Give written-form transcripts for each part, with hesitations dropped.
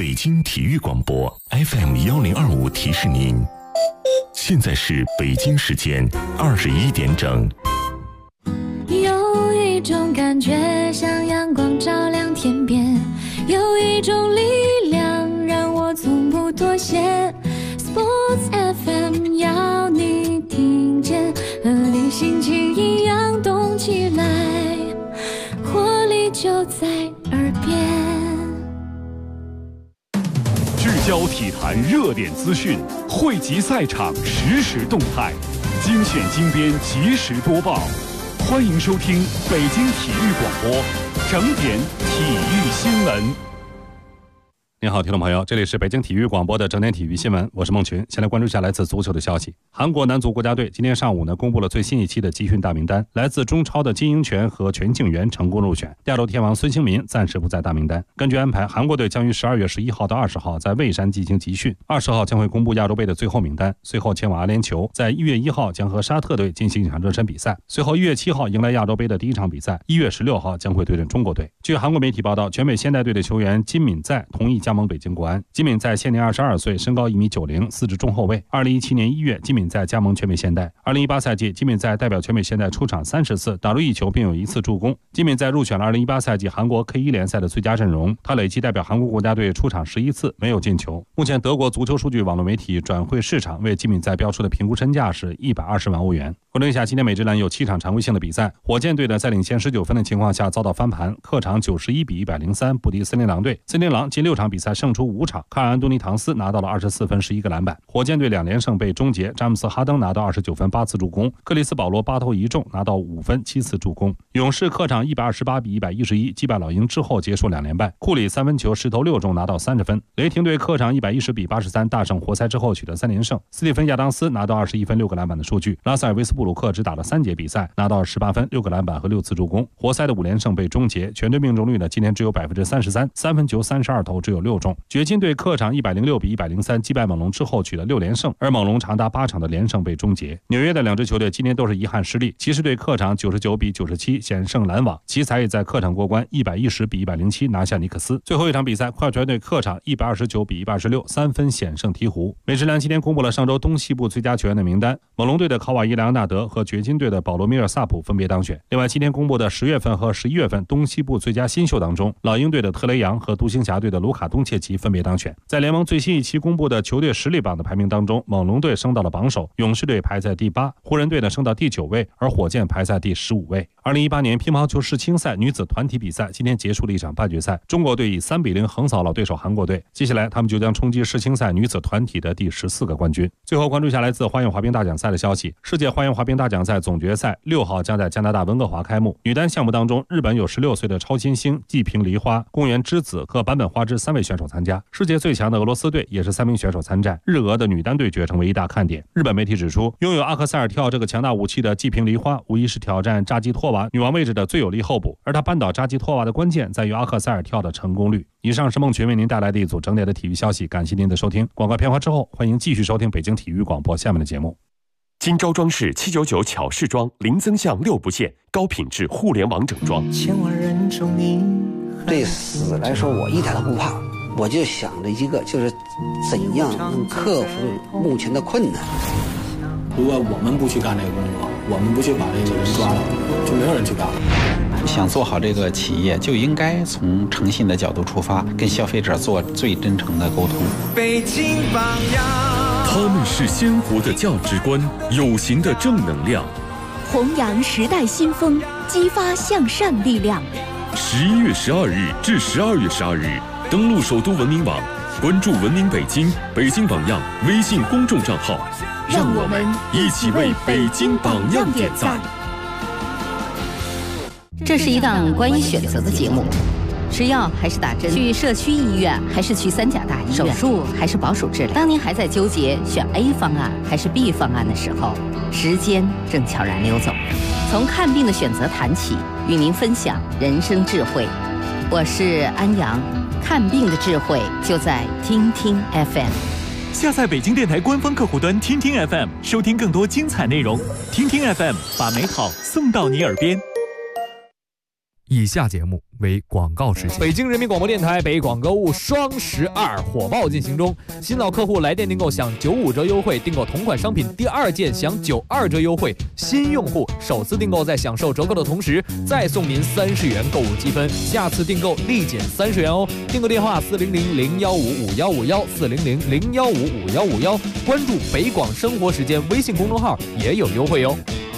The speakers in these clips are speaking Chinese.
北京体育广播 FM1025提示您，现在是北京时间21点整。 有一种感觉像阳光照亮天边，有一种力量让我从不妥协。 Sports FM 要你听见，和你心情一样动起来，活力就在耳边。 聚焦体坛热点资讯，汇集赛场实时动态，精选精编及时播报。欢迎收听北京体育广播整点体育新闻。 您好，听众朋友，这里是北京体育广播的整点体育新闻，我是孟群。先来关注一下来自足球的消息。韩国男足国家队今天上午公布了最新一期的集训大名单，来自中超的金英权和全敬元成功入选，亚洲天王孙兴民暂时不在大名单。根据安排，韩国队将于12月11号到20号在蔚山进行集训，20号将会公布亚洲杯的最后名单，随后前往阿联酋，在1月1号将和沙特队进行一场热身比赛，随后1月7号迎来亚洲杯的第一场比赛，1月16号将会对阵中国队。据韩国媒体报道，全美现代队的球员金敏在同意加盟北京国安。金敏在现年22岁，身高1.90米，司职中后卫。2017年1月，金敏在加盟全美现代。2018赛季，金敏在代表全美现代出场30次，打入1球，并有1次助攻。金敏在入选了2018赛季韩国 K1 联赛的最佳阵容，他累计代表韩国国家队出场11次，没有进球。目前，德国足球数据网络媒体转会市场为金敏在标出的评估身价是120万欧元。关注一下，今天美职篮有7场常规性的比赛，火箭队在领先19分的情况下遭到翻盘，客场91-103不敌森林狼队。森林狼近6场比赛胜出5场，卡尔安东尼唐斯拿到了24分11个篮板。火箭队2连胜被终结，詹姆斯哈登拿到29分8次助攻，克里斯保罗8投1中拿到5分7次助攻。勇士客场128-111击败老鹰之后结束2连败，库里3分球10投6中拿到30分。雷霆队客场110-83大胜活塞之后取得3连胜，斯蒂芬亚当斯拿到21分6个篮板的数据，拉塞尔维斯布鲁克只打了3节比赛，拿到18分6个篮板和6次助攻。活塞的5连胜被终结，全队命中率今年只有 33%， 三分球32投只有6中。掘金队客场106-103击败猛龙之后取得6连胜，而猛龙长达8场的连胜被终结。纽约的2支球队今年都是遗憾失利，骑士队客场99-97险胜篮网，奇才也在客场过关110-107拿下尼克斯。最后一场比赛，快船队客场129-1263分险胜鹈鹕。美职篮今天公布了上周东西部最佳球员的名单，猛龙队的考瓦伊·莱昂纳德和掘金队的保罗·米尔萨普分别当选。另外，今天公布的10月份和11月份东西部最佳新秀当中，老鹰队的特雷杨和独行侠队的卢卡·东切奇分别当选。在联盟最新一期公布的球队实力榜的排名当中，猛龙队升到了榜首，勇士队排在第8，湖人队升到第9位，而火箭排在第15位。2018年乒乓球世青赛女子团体比赛今天结束了一场半决赛，中国队以3-0横扫了对手韩国队，接下来他们就将冲击世青赛女子团体的第14个冠军。最后关注下来自花样滑冰大奖赛的消息，世界花样滑冰大奖赛总决赛6号将在加拿大温哥华开幕。女单项目当中，日本有16岁的超新星纪平梨花、宫原之子和坂本花枝3位选手参加，世界最强的俄罗斯队也是3名选手参战，日俄的女单对决成为一大看点。日本媒体指出，拥有阿克塞尔跳这个强大武器的纪平梨花无疑是挑战扎基托娃女王位置的最有力候补，而她扳倒扎基托娃的关键在于阿克塞尔跳的成功率。以上是孟群为您带来的一组整点的体育消息，感谢您的收听。广告片花之后，欢迎继续收听北京体育广播下面的节目。 金招装饰799巧饰装，零增项6不限，高品质互联网整装。 千万人中你对死来说，我一点都不怕，我就想着一个，就是怎样能克服目前的困难。 如果我们不去干这个工作，我们不去把这个人抓了，就没有人去干了。 想做好这个企业，就应该从诚信的角度出发，跟消费者做最真诚的沟通。 北京榜样， 他们是鲜活的价值观，有形的正能量， 弘扬时代新风，激发向善力量。 11月12日至12月12日，登录首都文明网，关注文明北京、北京榜样微信公众账号， 让我们一起为北京榜样点赞。 这是一档关于选择的节目，吃药还是打针，去社区医院还是去三甲大医院，手术还是保守治疗。当您还在纠结选 A 方案还是 B 方案的时候，时间正悄然溜走。从看病的选择谈起，与您分享人生智慧。我是安阳，看病的智慧就在听听 FM。 下载北京电台官方客户端听听 FM， 收听更多精彩内容。听听 FM， 把美好送到你耳边。 以下节目为广告时间。北京人民广播电台北广购物双12火爆进行中，新老客户来电订购享95折优惠，订购同款商品第2件享92折优惠，新用户首次订购在享受折扣的同时，再送您30元购物积分，下次订购立减30元哦。订购电话400-015-5151，400-015-5151，关注北广生活时间微信公众号也有优惠哦。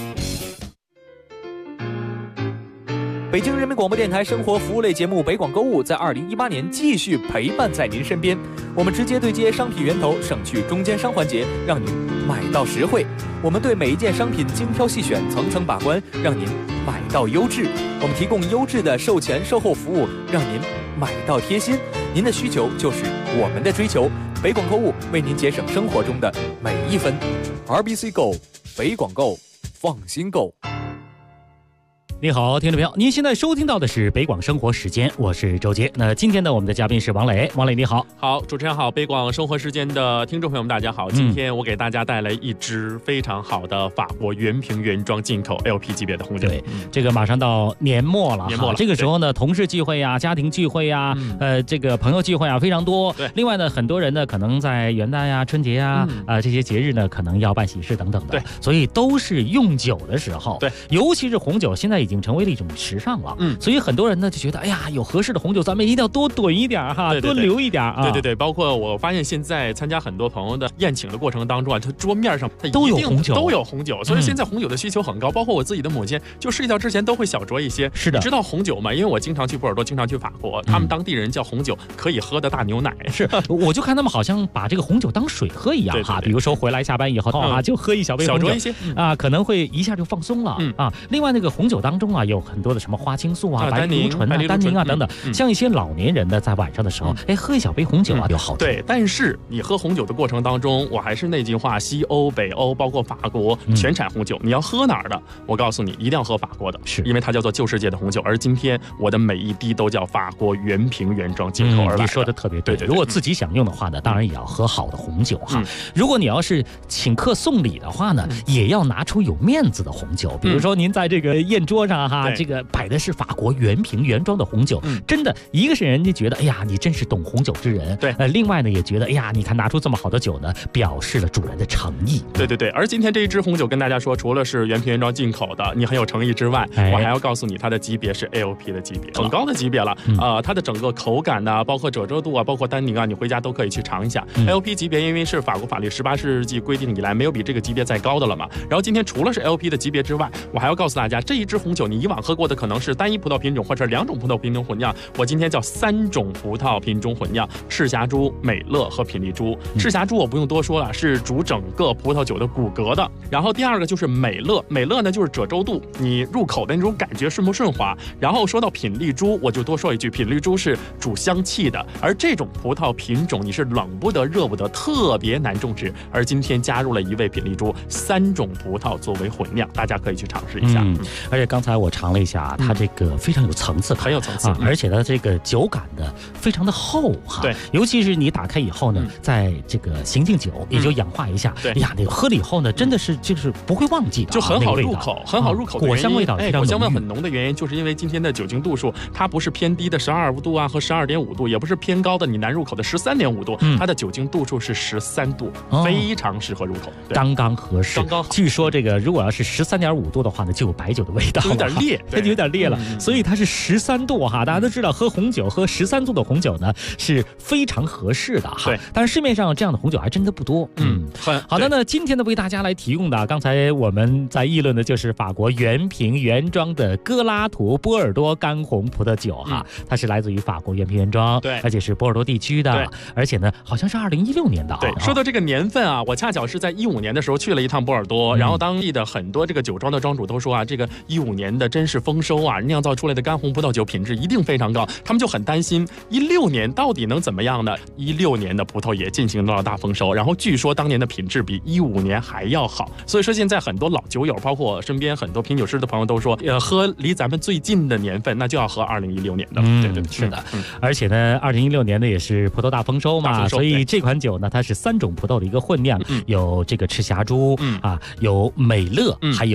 北京人民广播电台生活服务类节目北广购物在2018年继续陪伴在您身边，我们直接对接商品源头，省去中间商环节，让您买到实惠。我们对每一件商品精挑细选，层层把关，让您买到优质。我们提供优质的售前售后服务，让您买到贴心。您的需求就是我们的追求，北广购物为您节省生活中的每一分。RBC Go， 北广购，放心购。 你好，听众朋友，您现在收听到的是北广生活时间，我是周杰。那今天呢，我们的嘉宾是王磊。王磊你好。 好，主持人好，北广生活时间的听众朋友们大家好。今天我给大家带来一支非常好的法国原瓶原装进口 LP 级别的红酒。 对，这个马上到年末了，这个时候呢，同事聚会啊，家庭聚会啊，这个朋友聚会啊非常多。 对， 另外呢，很多人呢可能在元旦呀、春节呀这些节日呢，可能要办喜事等等的。 对， 所以都是用酒的时候。 对， 尤其是红酒，现在已经成为了一种时尚了。所以很多人呢就觉得，哎呀，有合适的红酒，咱们一定要多囤一点哈，多留一点啊。 对，包括我发现现在参加很多朋友的宴请的过程当中啊，他桌面上他都有红酒，所以现在红酒的需求很高。包括我自己的母亲，就睡觉之前都会小酌一些。 是的， 你知道红酒吗？因为我经常去波尔多，经常去法国，他们当地人叫红酒可以喝的大牛奶。 是，我就看他们好像把这个红酒当水喝一样哈。比如说回来下班以后啊，就喝一小杯红酒， 小酌一些啊，可能会一下就放松了啊。另外那个红酒当中啊，有很多的什么花青素啊、白藜醇啊、单宁啊等等，像一些老年人呢，在晚上的时候，喝一小杯红酒啊，有好处。 对，但是你喝红酒的过程当中，我还是那句话，西欧、北欧，包括法国全产红酒，你要喝哪儿的？我告诉你，一定要喝法国的， 是因为它叫做旧世界的红酒。而今天我的每一滴都叫法国原瓶原装进口而来的。 你说的特别对。如果自己想用的话呢，当然也要喝好的红酒哈。如果你要是请客送礼的话呢，也要拿出有面子的红酒。比如说您在这个宴桌上哈，这个摆的是法国原瓶原装的红酒，真的，一个是人家觉得，哎呀，你真是懂红酒之人。 对， 另外呢，也觉得，哎呀，你看拿出这么好的酒呢，表示了主人的诚意。 对。而今天这一支红酒跟大家说，除了是原瓶原装进口的，你很有诚意之外，我还要告诉你，它的级别是 AOP 的级别，很高的级别了。它的整个口感呐，包括褶皱度啊，包括单宁啊，你回家都可以去尝一下。AOP 级别因为是法国法律18世纪规定以来没有比这个级别再高的了嘛。然后今天除了是 AOP 的级别之外，我还要告诉大家，这一支红酒你以往喝过的可能是单一葡萄品种或者2种葡萄品种混酿，我今天叫3种葡萄品种混酿：赤霞珠、美乐和品丽珠。赤霞珠我不用多说了，是主整个葡萄酒的骨骼的。然后第二个就是美乐，美乐呢就是褶皱度，你入口的那种感觉顺不顺滑。然后说到品丽珠，我就多说一句，品丽珠是主香气的，而这种葡萄品种你是冷不得热不得，特别难种植。而今天加入了一味品丽珠，3种葡萄作为混酿，大家可以去尝试一下。 而且刚才我尝了一下，它这个非常有层次感， 很有层次而且它这个酒感呢非常的厚哈。 对， 尤其是你打开以后呢，在这个醒敬酒也就氧化一下。 对， 哎呀，那个喝了以后呢，真的是就是不会忘记的， 就很好入口，很好入口。 果香味道非常浓郁， 果香味很浓的原因，就是因为今天的酒精度数，它不是偏低的12度啊和12.5度，也不是偏高的你难入口的13.5度，它的酒精度数是13度，非常适合入口， 刚刚合适， 刚刚好。 据说这个如果要是13.5度的话呢，就有白酒的味道， 有点烈， 它就有点烈了。所以它是13度哈，大家都知道喝红酒喝13度的红酒呢是非常合适的哈。 对， 但是市面上这样的红酒还真的不多。好的呢，今天呢为大家来提供的，刚才我们在议论的就是法国原瓶原装的戈拉图波尔多干红葡萄酒哈，它是来自于法国原瓶原装， 对， 而且是波尔多地区的，而且呢好像是2016年的。 对，说到这个年份啊，我恰巧是在15年的时候去了一趟波尔多，然后当地的很多这个酒庄的庄主都说啊，这个15年的真是丰收啊，酿造出来的干红葡萄酒品质一定非常高，他们就很担心16年到底能怎么样呢？16年的葡萄也进行到了大丰收，然后据说当年的品质比15年还要好，所以说现在很多老酒友，包括我身边很多品酒师的朋友都说，喝离咱们最近的年份，那就要喝2016年的。对， 是的。而且呢，2016年呢也是葡萄大丰收嘛，所以这款酒呢它是3种葡萄的一个混酿，有这个赤霞珠有美乐，还有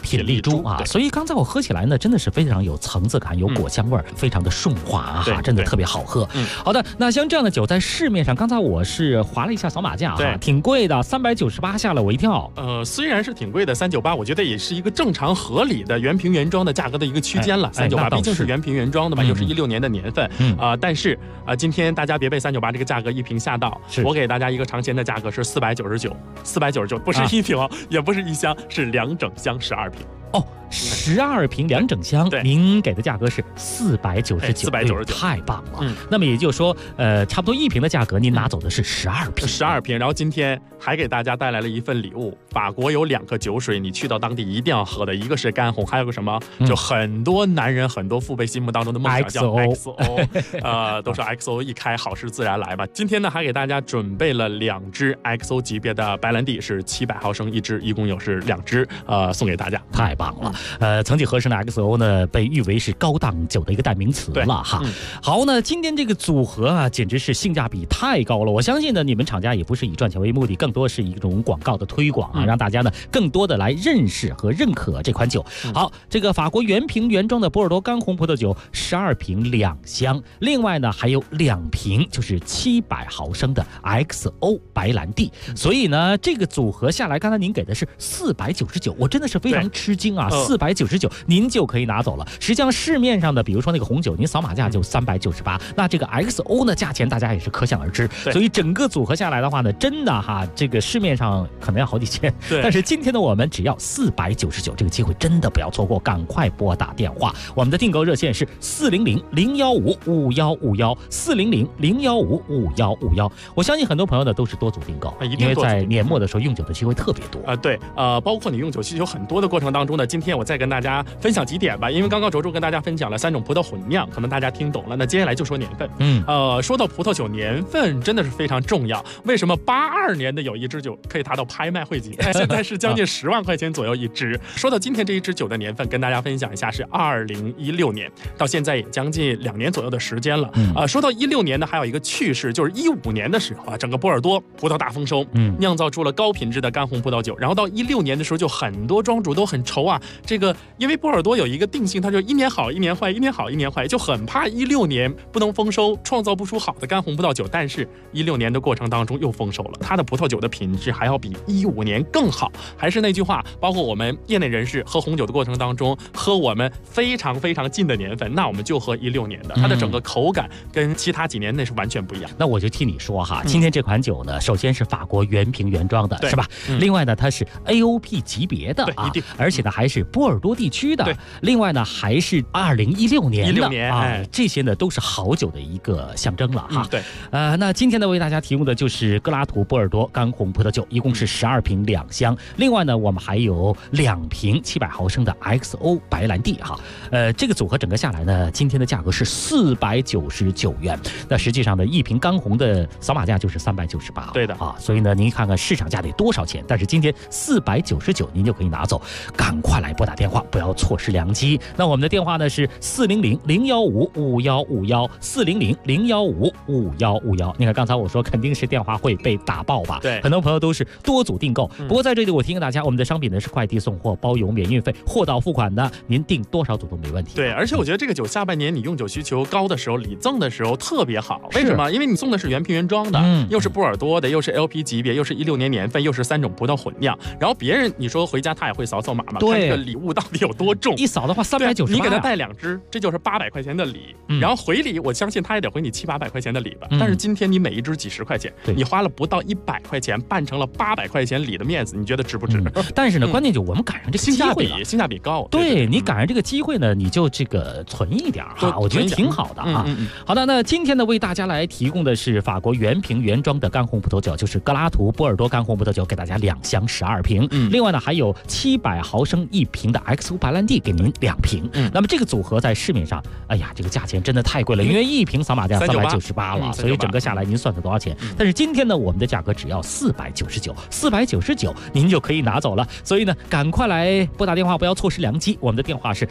品丽珠啊。所以刚才我喝起来呢，真的是非常有层次感，有果香味，非常的顺滑啊，真的特别好喝。好的，那像这样的酒在市面上，刚才我是划了一下扫码价啊，挺贵的，398，吓了我一跳。 虽然是挺贵的398，我觉得也是一个正常合理的原瓶原装的价格的一个区间了。398毕竟是原瓶原装的嘛，又是16年的年份但是今天大家别被398这个价格一瓶吓到，我给大家一个尝鲜的价格是499，不是一瓶也不是一箱，是2整箱12瓶。 12瓶2整箱，您给的价格是499，太棒了。那么也就是说，差不多1瓶的价格，您拿走的是12瓶。 然后今天还给大家带来了一份礼物，法国有2个酒水，你去到当地一定要喝的，一个是干红，还有个什么，就很多男人、很多父辈心目当中的梦想叫 XO，都是 XO 一开好事自然来吧。今天呢，还给大家准备了2支 XO 级别的白兰地，是700毫升一支，一共有是2支，送给大家， 太棒了。曾几何时呢 XO 呢被誉为是高档酒的一个代名词了哈。好呢，今天这个组合啊，简直是性价比太高了。我相信呢，你们厂家也不是以赚钱为目的，更多是一种广告的推广啊，让大家呢更多的来认识和认可这款酒。好，这个法国原瓶原装的波尔多干红葡萄酒12瓶2箱，另外呢还有2瓶就是700毫升的 XO 白兰地。所以呢，这个组合下来，刚才您给的是499，我真的是非常吃惊啊！499您就可以拿走了。实际上市面上的，比如说那个红酒，您扫码价就398，那这个 XO 呢价钱大家也是可想而知。所以整个组合下来的话呢，真的哈，这个市面上可能要好几千，但是今天的我们只要499，这个机会真的不要错过，赶快拨打电话。我们的订购热线是400-015-5151，400-015-5151。我相信很多朋友呢都是多组订购，因为在年末的时候用酒的机会特别多包括你用酒需求很多的过程当中呢，今天我再跟大家分享几点吧。因为刚刚卓卓跟大家分享了3种葡萄混酿，可能大家听懂了。那接下来就说年份。说到葡萄酒年份真的是非常重要。为什么82年的有一支酒可以达到拍卖会级？现在是将近10万块钱左右一支。说到今天这一支酒的年份，跟大家分享一下，是2016年，到现在也将近2年左右的时间了。说到16年呢，还有一个趣事，就是15年的时候啊，整个波尔多葡萄大丰收，酿造出了高品质的干红葡萄酒。然后到16年的时候，就很多庄主都很愁啊，这个因为波尔多有一个定性，它就1年好1年坏，1年好1年坏，就很怕16年不能丰收，创造不出好的干红葡萄酒。但是16年的过程当中又丰收了，它的葡萄酒的品质还要比15年更好。还是那句话，包括我们业内人士喝红酒的过程当中，喝我们非常非常近的年份，那我们就喝16年的，它的整个口感跟其他几年那是完全不一样。 那我就替你说哈，今天这款酒呢，首先是法国原瓶原装的，是吧？另外呢，它是 AOP 级别的啊，而且呢还是波尔多地区的。另外呢还是2016年的啊，这些呢都是好酒的一个象征了哈。那今天呢为大家提供的就是格拉图波尔多干红葡萄酒，一共是12瓶2箱。另外呢我们还有2瓶700毫升的 XO 白兰地哈。这个组合整个下来呢，今天的价格是499元。那实际上呢，1瓶干红的扫码价就是398。 对的啊，所以呢您看看市场价得多少钱？但是今天499您就可以拿走，赶快来拨打电话，不要错失良机。那我们的电话呢是400-015-5151，400-015-5151。你看刚才我说肯定是电话会被打爆吧？ 对， 很多朋友都是多组订购。不过在这里我提醒大家，我们的商品呢是快递送货，包邮免运费，货到付款的，您订多少组都没问题。 对，而且我觉得这个酒下半年你用酒需求高的时候，礼赠的时候特别好。为什么？因为你送的是原瓶原装的，又是波尔多的，又是 LP 级别，又是16年年份，又是3种葡萄混酿。然后别人你说回家他也会扫码嘛，看这个礼物到底有多重。 一扫的话398， 你给他带2支，这就是800块钱的礼。然后回礼，我相信他也得回你700-800块钱的礼吧。但是今天你每一支几十块钱，你花了不到100块钱办成了800块钱礼的面子，你觉得值不值？ 但是呢，关键就我们赶上这个机会了， 性价比高。 对，你赶上这个机会呢，你就这个存一点哈，我觉得挺好的啊。好的，那今天呢为大家来提供的是法国原瓶原装的干红葡萄酒，就是格拉图波尔多干红葡萄酒，给大家2箱12瓶。另外呢还有700毫升1瓶的 XO 白兰地，给您2瓶。那么这个组合在市面上，哎呀，这个价钱真的太贵了，因为1瓶扫码价398了，所以整个下来您算它多少钱？但是今天呢，我们的价格只要499，499您就可以拿走了。所以呢，赶快来拨打电话，不要错失良机。我们的电话是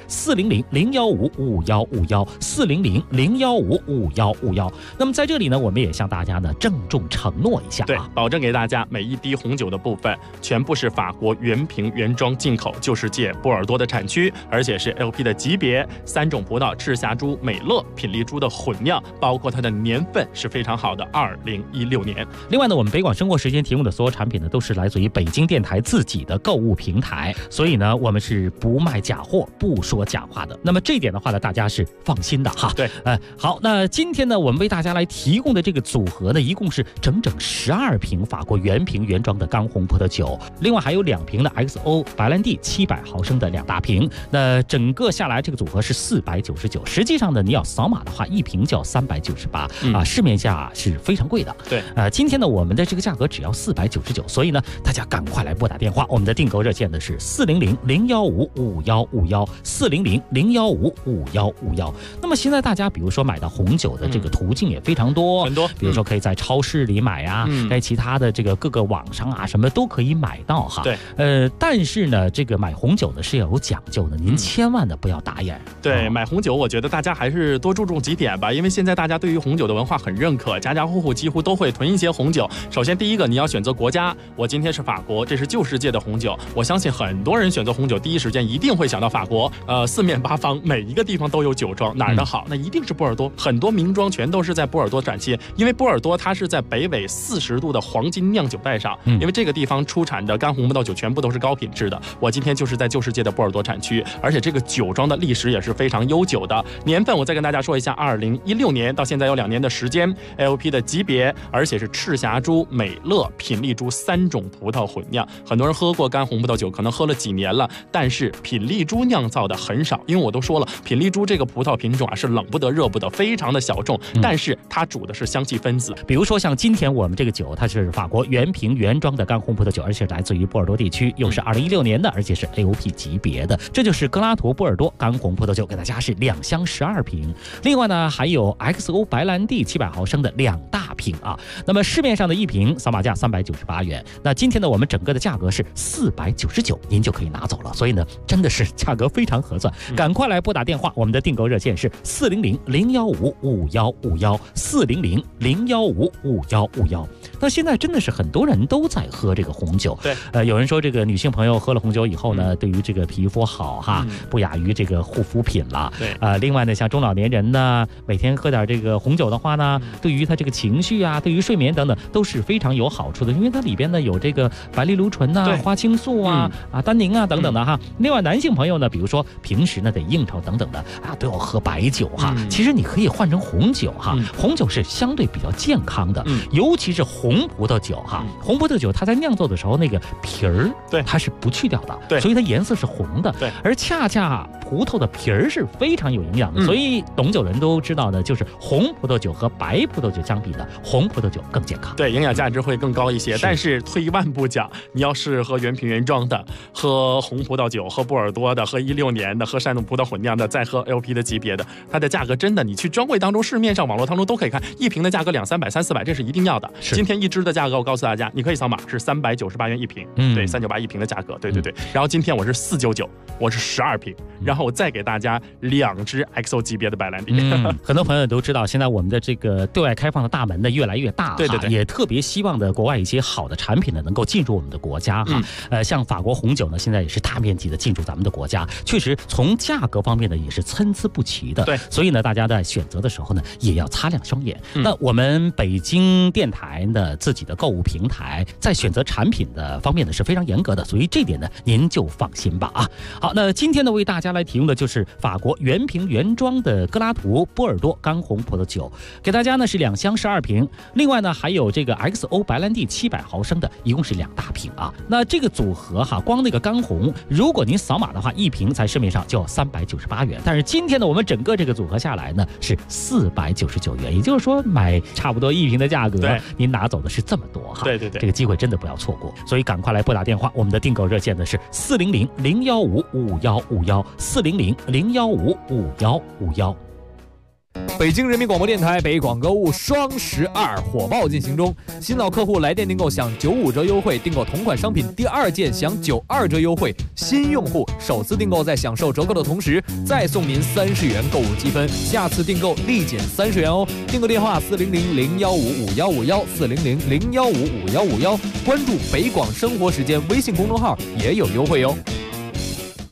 400-015-5151，400-015-5151。那么在这里呢，我们也向大家呢郑重承诺一下， 对，保证给大家每一滴红酒的部分全部是法国原瓶原装进口，就是世界波尔多的产区，而且是 AOP 的级别，3种葡萄赤霞珠、美乐、品丽珠的混酿，包括它的年份是非常好的2016年。 另外呢，我们北广生活时间提供的所有产品呢，都是来自于北京电台自己的购物平台，所以呢，我们是不卖假货、不说假话的。那么这一点的话呢，大家是放心的哈。 对， 好，那今天呢，我们为大家来提供的这个组合呢，一共是整整12瓶法国原瓶原装的干红葡萄酒，另外还有2瓶的 XO 白兰地700毫升的2大瓶。那整个下来这个组合是499，实际上呢，你要扫码的话，一瓶就要398啊，市面价是非常贵的。 对， 今天呢，我们的这个价格只要499，所以呢，大家赶快来拨打电话，我们的订购热线呢是400-015-5151，400-015-5151。那么现在大家比如说买到红酒的这个途径也非常多， 很多， 比如说可以在超市里买啊，在其他的这个各个网上啊，什么都可以买到哈。 对， 但是呢，这个买红酒呢是要有讲究的，您千万的不要打眼。 对，买红酒，我觉得大家还是多注重几点吧，因为现在大家对于红酒的文化很认可，家家户户几乎都会囤一些红酒。首先第一个，你要选择国家，我今天是法国，这是旧世界的红酒，我相信很多人选择红酒第一时间一定会想到法国，四面八方每一个地方都有酒庄，哪儿的好，那一定是波尔多，很多名庄全都是在波尔多展期，因为波尔多它是在北纬40度的黄金酿酒带上，因为这个地方出产的干红葡萄酒全部都是高品质的。我今天就是在旧世界的波尔多产区，而且这个酒庄的历史也是非常悠久的。年份我再跟大家说一下，2016年到现在有2年的时间 ，AOP 的级别，而且是赤霞珠、美乐、品丽珠3种葡萄混酿。很多人喝过干红葡萄酒，可能喝了几年了，但是品丽珠酿造的很少，因为我都说了，品丽珠这个葡萄品种啊是冷不得热不得，非常的小众，但是它主的是香气分子。 比如说像今天我们这个酒，它是法国原瓶原装的干红葡萄酒，而且来自于波尔多地区，又是2016年的，而且是 AOP 级别的，这就是格拉图波尔多干红葡萄酒，给大家是2箱12瓶。另外呢，还有 XO 白兰地700毫升的2大瓶啊。那么市面上的一瓶扫码价398元，那今天呢，我们整个的价格是499，您就可以拿走了。所以呢，真的是价格非常合算，赶快来拨打电话，我们的订购热线是400-015-5151，400-015-5151。那现在真的是很多人都在喝这个红酒， 对， 有人说这个女性朋友喝了红酒以后呢，对于这个皮肤好哈，不亚于这个护肤品了。 对， 另外呢，像中老年人呢，每天喝点这个红酒的话呢，对于他这个情绪啊，对于睡眠等等都是非常有好处的，因为它里边呢有这个白藜芦醇呐、花青素啊、单宁啊等等的哈。另外男性朋友呢，比如说平时呢得应酬等等的啊，都要喝白酒哈。其实你可以换成红酒哈，红酒是相对比较健康的，尤其是红葡萄酒哈。红葡萄酒它在酿造的时候那个皮儿，对，它是不去掉的，对，所以它颜色是红的，对。而恰恰葡萄的皮儿是非常有营养的，所以懂酒人都知道的，就是红葡萄酒和白葡萄酒相比呢，红葡萄酒更健康， 对，营养价值会更高一些。但是退一万步讲，你要是喝原瓶原装的，喝红葡萄酒，喝波尔多的，喝16年的，喝3种葡萄混酿的，再喝 AOP 的级别的，它的价格真的，你去专柜当中、市面上、网络当中都可以看，一瓶的价格200-300、300-400，这是一定要的。今天一支的价格，我告诉大家，你可以扫码，是398元一瓶，对，398一瓶的价格，对。然后今天我是499，我是12瓶，然后我再给大家2支 XO 级别的白兰地。 很多朋友都知道，现在我们的这个对外开放的大门呢越来越大，对，也特别希望的国外一些好的产品呢能够进入我们的国家哈。像法国红酒呢，现在也是大面积的进入咱们的国家，确实从价格方面呢也是参差不齐的，对，所以呢大家在选择的时候呢也要擦亮双眼。那我们北京电台的自己的购物平台在选择产品的方面呢是非常严格的，所以这点呢您就放心吧啊。好，那今天呢为大家来提供的就是法国原瓶原装的格拉图波尔多干红葡萄酒，给大家呢是2箱12瓶，另外呢还有这个 XO 白兰地700毫升的，一共是2大瓶啊。那这个组合哈，光那个干红，如果您扫码的话，一瓶在市面上就要398元，但是今天呢我们整个这个组合下来呢是499元，也就是说买差不多一瓶的价格，您拿走的是这么多哈。对，这个机会真的不要错过，所以赶快来拨打电话，我们的订购热线呢是400-015-5151，400-015-5151。 北京人民广播电台北广购物双12火爆进行中，新老客户来电订购享95折优惠，订购同款商品第2件享92折优惠，新用户首次订购在享受折扣的同时再送您30元购物积分，下次订购立减30元哦。订购电话400-015-5151，400-015-5151，关注北广生活时间微信公众号也有优惠哟。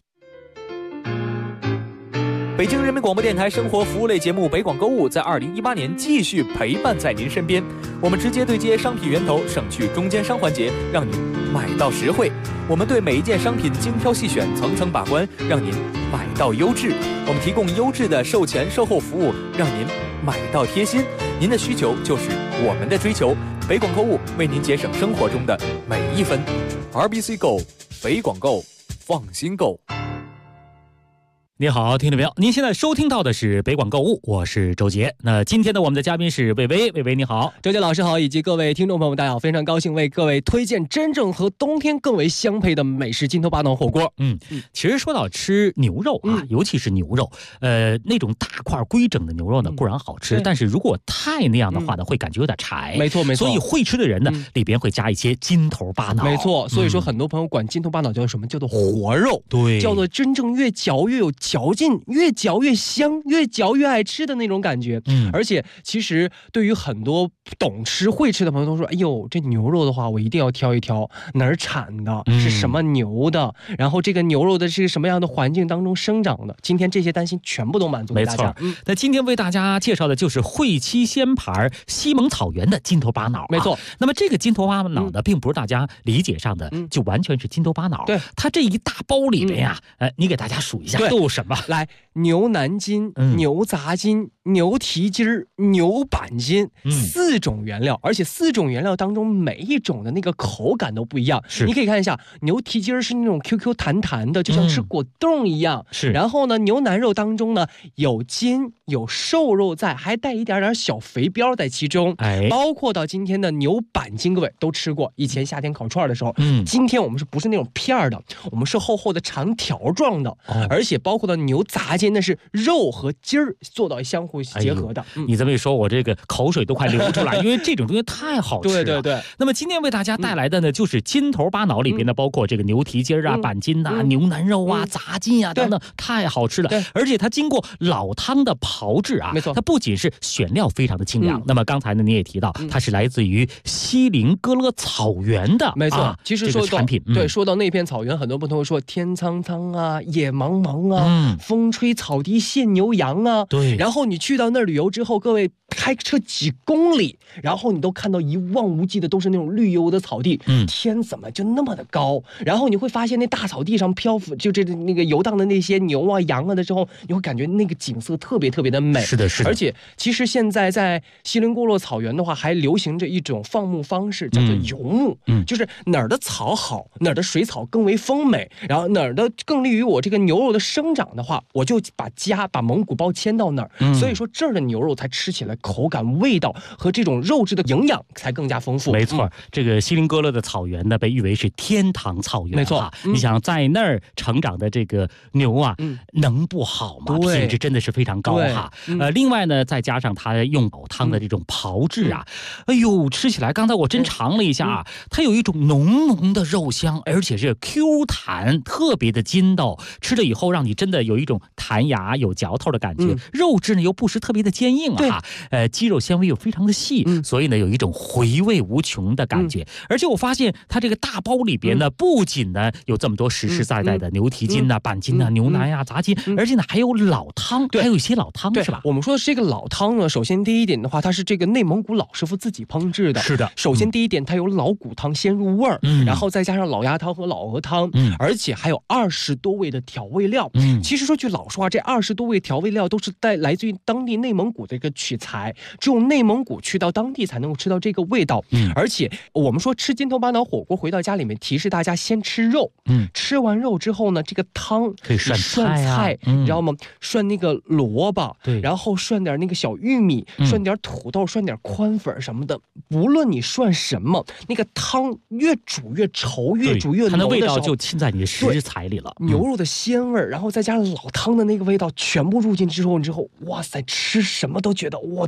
北京人民广播电台生活服务类节目北广购物在2018年继续陪伴在您身边。我们直接对接商品源头，省去中间商环节，让您买到实惠。我们对每一件商品精挑细选，层层把关，让您买到优质。我们提供优质的售前售后服务，让您买到贴心。您的需求就是我们的追求。北广购物为您节省生活中的每一分。RBC Go， 北广购，放心购。 你好，听众朋友，您现在收听到的是北广购物，我是周杰。那今天的我们的嘉宾是魏巍，魏巍你好。 周杰老师好，以及各位听众朋友们大家好，非常高兴为各位推荐真正和冬天更为相配的美食金头巴脑火锅。 其实说到吃牛肉啊，尤其是牛肉，那种大块规整的牛肉呢固然好吃，但是如果太那样的话呢，会感觉有点柴。 没错没错。 所以会吃的人呢，里边会加一些金头巴脑。 没错，所以说很多朋友管金头巴脑叫什么？叫做活肉。 对， 叫做真正越嚼越有嚼劲，越嚼越香，越嚼越爱吃的那种感觉。而且其实对于很多懂吃会吃的朋友都说，哎呦，这牛肉的话我一定要挑一挑哪儿产的，是什么牛的，然后这个牛肉的是什么样的环境当中生长的。今天这些担心全部都满足给大家。 没错。那今天为大家介绍的就是汇七鲜牌西蒙草原的金头巴脑。 没错。 那么这个金头巴脑呢，并不是大家理解上的就完全是金头巴脑。 对， 它这一大包里面呀，你给大家数一下都有什么？ 来，牛腩筋、牛杂筋、牛蹄筋儿、牛板筋，4种原料，而且4种原料当中每一种的那个口感都不一样。 是， 你可以看一下，牛蹄筋儿是那种 QQ 弹弹的，就像吃果冻一样。 是。 然后呢，牛腩肉当中呢有筋有瘦肉在，还带一点点小肥膘在其中。包括到今天的牛板筋，各位都吃过。以前夏天烤串的时候，今天我们不是那种片的，我们是厚厚的长条状的，而且包括到牛杂筋，那是肉和筋儿做到相互结合的。 你这么一说，我这个口水都快流出来，因为这种东西太好吃了。 对对对。 那么今天为大家带来的呢，就是金头巴脑里边呢，包括这个牛蹄筋啊、板筋啊、牛腩肉啊、杂筋啊等等，太好吃了。而且它经过老汤的炮制啊， 没错， 它不仅是选料非常的清凉，那么刚才呢你也提到，它是来自于锡林哥勒草原的， 没错。其实说到产品， 对，说到那片草原，很多朋友会说天苍苍啊，野茫茫啊，风吹草低见牛羊啊。 对。 然后你去到那儿旅游之后，各位开车几公里，然后你都看到一望无际的都是那种绿油的草地，天怎么就那么的高？然后你会发现那大草地上漂浮就那个游荡的那些牛啊羊啊的时候，你会感觉那个景色特别特别的美。 是的，是的。 而且其实现在在锡林郭勒草原的话，还流行着一种放牧方式，叫做游牧，就是哪儿的草好，哪儿的水草更为丰美，然后哪儿的更利于我这个牛肉的生长的话，我就把蒙古包迁到哪儿。所以说这儿的牛肉才吃起来口感、味道和这种肉质的营养才更加丰富。 没错，这个锡林哥勒的草原呢，被誉为是天堂草原。 没错， 你想在那儿成长的这个牛啊，能不好吗？品质真的是非常高哈。另外呢，再加上它用老汤的这种炮制啊，哎呦，吃起来刚才我真尝了一下啊，它有一种浓浓的肉香，而且是 Q 弹，特别的筋道，吃了以后让你真的有一种弹牙、有嚼头的感觉。肉质呢又不是特别的坚硬啊，肌肉纤维又非常的细，所以呢有一种回味无穷的感觉。而且我发现它这个大包里边呢，不仅呢有这么多实实在在的牛蹄筋啊、板筋啊、牛腩啊、杂筋，而且呢还有老汤，还有一些老汤，是吧？ 我们说的是这个老汤呢，首先第一点的话，它是这个内蒙古老师傅自己烹制的。 是的。 首先第一点，它有老骨汤先入味儿，然后再加上老鸭汤和老鹅汤，而且还有20多味的调味料。其实说句老实话，这20多味调味料都是来自于当地内蒙古的一个取材，只有内蒙古去到当地才能够吃到这个味道。而且我们说吃金头巴脑火锅，回到家里面提示大家先吃肉，吃完肉之后呢，这个汤可以涮菜， 你知道吗？涮那个萝卜，然后涮点那个小玉米，涮点土豆，涮点宽粉什么的。无论你涮什么，那个汤越煮越稠，越煮越浓的时候， 它的味道就浸在你的食材里了。 牛肉的鲜味，然后再加上老汤的那个味道，全部入进之后，哇塞，吃什么都觉得哇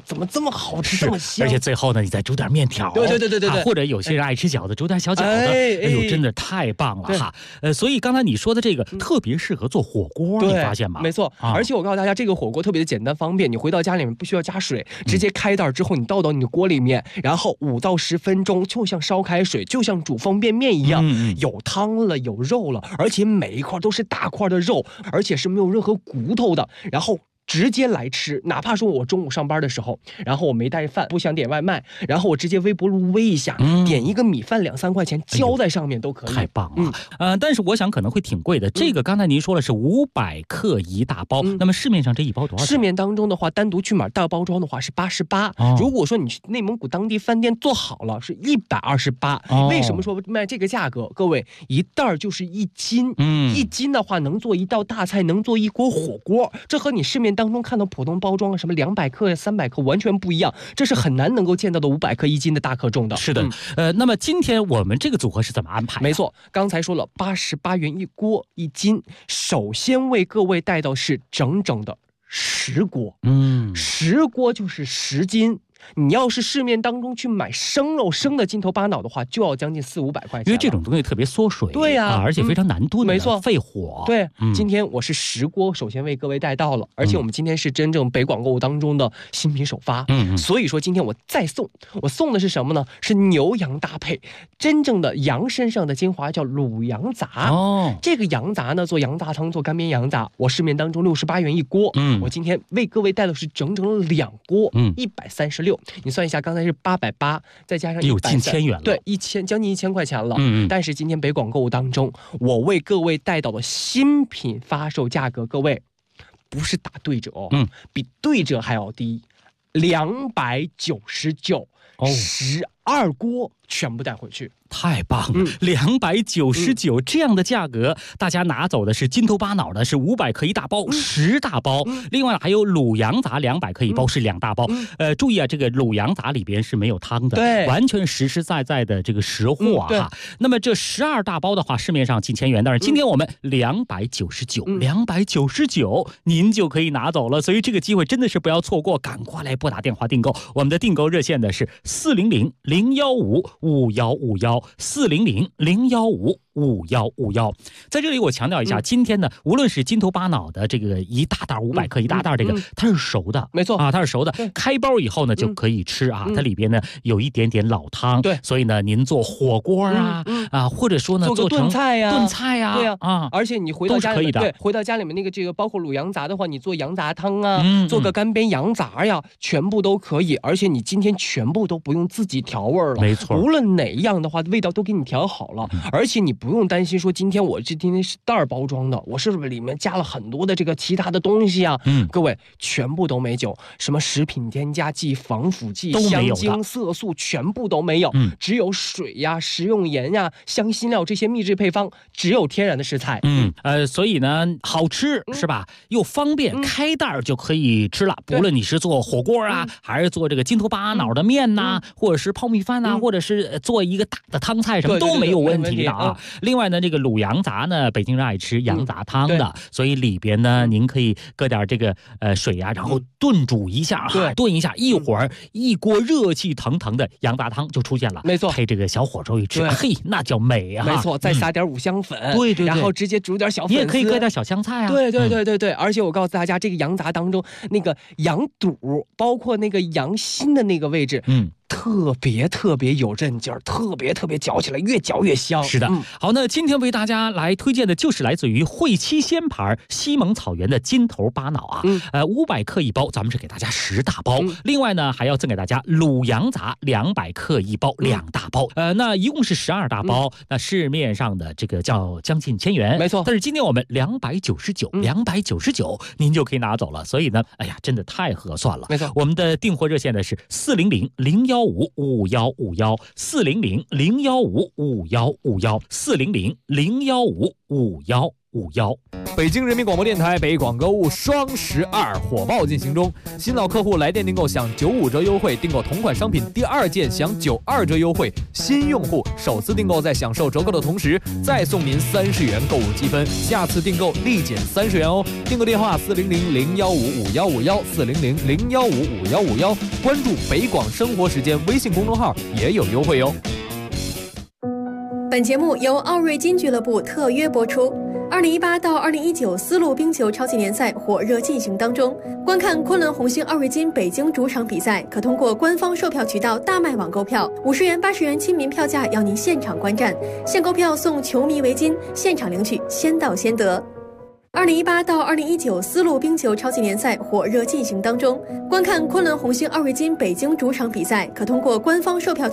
怎么这么好吃，这么香？ 而且最后呢，你再煮点面条， 对， 或者有些人爱吃饺子，煮点小饺子，哎呦，真的太棒了哈！所以刚才你说的这个特别适合做火锅，你发现吗？ 没错，而且我告诉大家，这个火锅特别的简单方便，你回到家里面不需要加水，直接开袋之后你倒到你的锅里面，然后5到10分钟，就像烧开水，就像煮方便面一样，有汤了，有肉了，而且每一块都是大块的肉，而且是没有任何骨头的，然后直接来吃，哪怕说我中午上班的时候，然后我没带饭，不想点外卖，然后我直接微波炉煨一下，点一个米饭2-3块钱，浇在上面都可以。 太棒了！但是我想可能会挺贵的。这个刚才您说了是500克一大包，那么市面上这一包多少钱？ 市面当中的话，单独去买大包装的话是88，如果说你去内蒙古当地饭店做好了是128。为什么说卖这个价格？各位，一袋就是1斤，1斤的话能做一道大菜，能做一锅火锅，这和你市面当中看到普通包装什么200克呀、300克完全不一样，这是很难能够见到的500克1斤的大克重的。 是的，那么今天我们这个组合是怎么安排？ 没错，刚才说了88元一锅1斤，首先为各位带到是整整的10锅，10锅就是10斤。你要是市面当中去买生肉生的筋头巴脑的话，就要将近400-500块钱， 因为这种东西特别缩水， 对呀， 而且非常难炖， 没错， 费火。 对，今天我是10锅，首先为各位带到了，而且我们今天是真正北广购物当中的新品首发，所以说今天我再送，我送的是什么呢？是牛羊搭配，真正的羊身上的精华叫卤羊杂。这个羊杂呢，做羊杂汤，做干煸羊杂，我市面当中68元一锅，我今天为各位带的是整整2锅，136。你算一下，刚才是880，再加上有近1000元了， 对，将近1000块钱了。但是今天北广购物当中，我为各位带到的新品发售价格，各位不是打对折比对折还要低，299，12锅全部带回去。 太棒了，299这样的价格，大家拿走的是筋头巴脑的是500克一大包，10大包，另外还有卤羊杂200克一包是2大包。注意啊，这个卤羊杂里边是没有汤的， 对， 完全实实在在的这个实货啊。那么这12大包的话，市面上近1000元，但是今天我们299，您就可以拿走了。所以这个机会真的是不要错过，赶快来拨打电话订购。我们的订购热线的是400-015-5151，400-015-5151。在这里我强调一下，今天呢，无论是筋头巴脑的这个一大袋500克一大袋，这个它是熟的， 没错啊，它是熟的，开包以后呢就可以吃啊。它里边呢有一点点老汤， 对， 所以呢您做火锅啊或者说呢做成炖菜呀， 对啊， 而且你回到家里面，对，回到家里面那个这个包括卤羊杂的话，你做羊杂汤啊，做个干煸羊杂呀，全部都可以。而且你今天全部都不用自己调味了， 没错， 无论哪一样的话，味道都给你调好了，而且你不用担心说今天是袋包装的，我是不是里面加了很多的这个其他的东西啊？各位全部都没有，什么食品添加剂、防腐剂、香精、色素全部都没有，只有水呀、食用盐呀、香辛料这些秘制配方，只有天然的食材。 所以呢好吃是吧？又方便，开袋就可以吃了。无论你是做火锅啊，还是做这个筋头巴脑的面呐，或者是泡米饭呐，或者是做一个大的汤菜，什么都没有问题的啊。另外呢，这个卤羊杂呢，北京人爱吃羊杂汤的，所以里边呢，您可以搁点这个水啊，然后炖煮一下炖一下，一会儿一锅热气腾腾的羊杂汤就出现了。 没错， 配这个小火粥一吃，嘿，那叫美啊！ 没错，再撒点五香粉， 对， 然后直接煮点小粉丝， 你也可以搁点小香菜啊。 对，而且我告诉大家，这个羊杂当中那个羊肚，包括那个羊心的那个位置，特别有韧劲儿，特别嚼起来越嚼越香。 是的，好，那今天为大家来推荐的就是来自于汇七鲜牌西蒙草原的筋头巴脑啊，500克一包，咱们是给大家10大包，另外呢还要赠给大家卤羊杂200克一包2大包，那一共是12大包，那市面上的这个叫将近1000元， 没错， 但是今天我们299，您就可以拿走了，所以呢，哎呀，真的太合算了， 没错， 我们的订货热线呢是400-015-5151，400-015-5151，400-015-5151。 5551。 北京人民广播电台北广购物双12火爆进行中，新老客户来电订购享95折优惠，订购同款商品第2件享92折优惠，新用户首次订购在享受折扣的同时再送您30元购物积分，下次订购立减30元哦。订购电话400-015-5151，400-015-5151，关注北广生活时间微信公众号也有优惠哦。 本节目由奥瑞金俱乐部特约播出。2018到2019丝路冰球超级联赛火热进行当中，观看昆仑红星奥瑞金北京主场比赛，可通过官方售票渠道大麦网购票，50元、80元亲民票价，邀您现场观战，现购票送球迷围巾，现场领取，先到先得。2018到2019丝路冰球超级联赛火热进行当中，观看昆仑红星奥瑞金北京主场比赛，可通过官方售票渠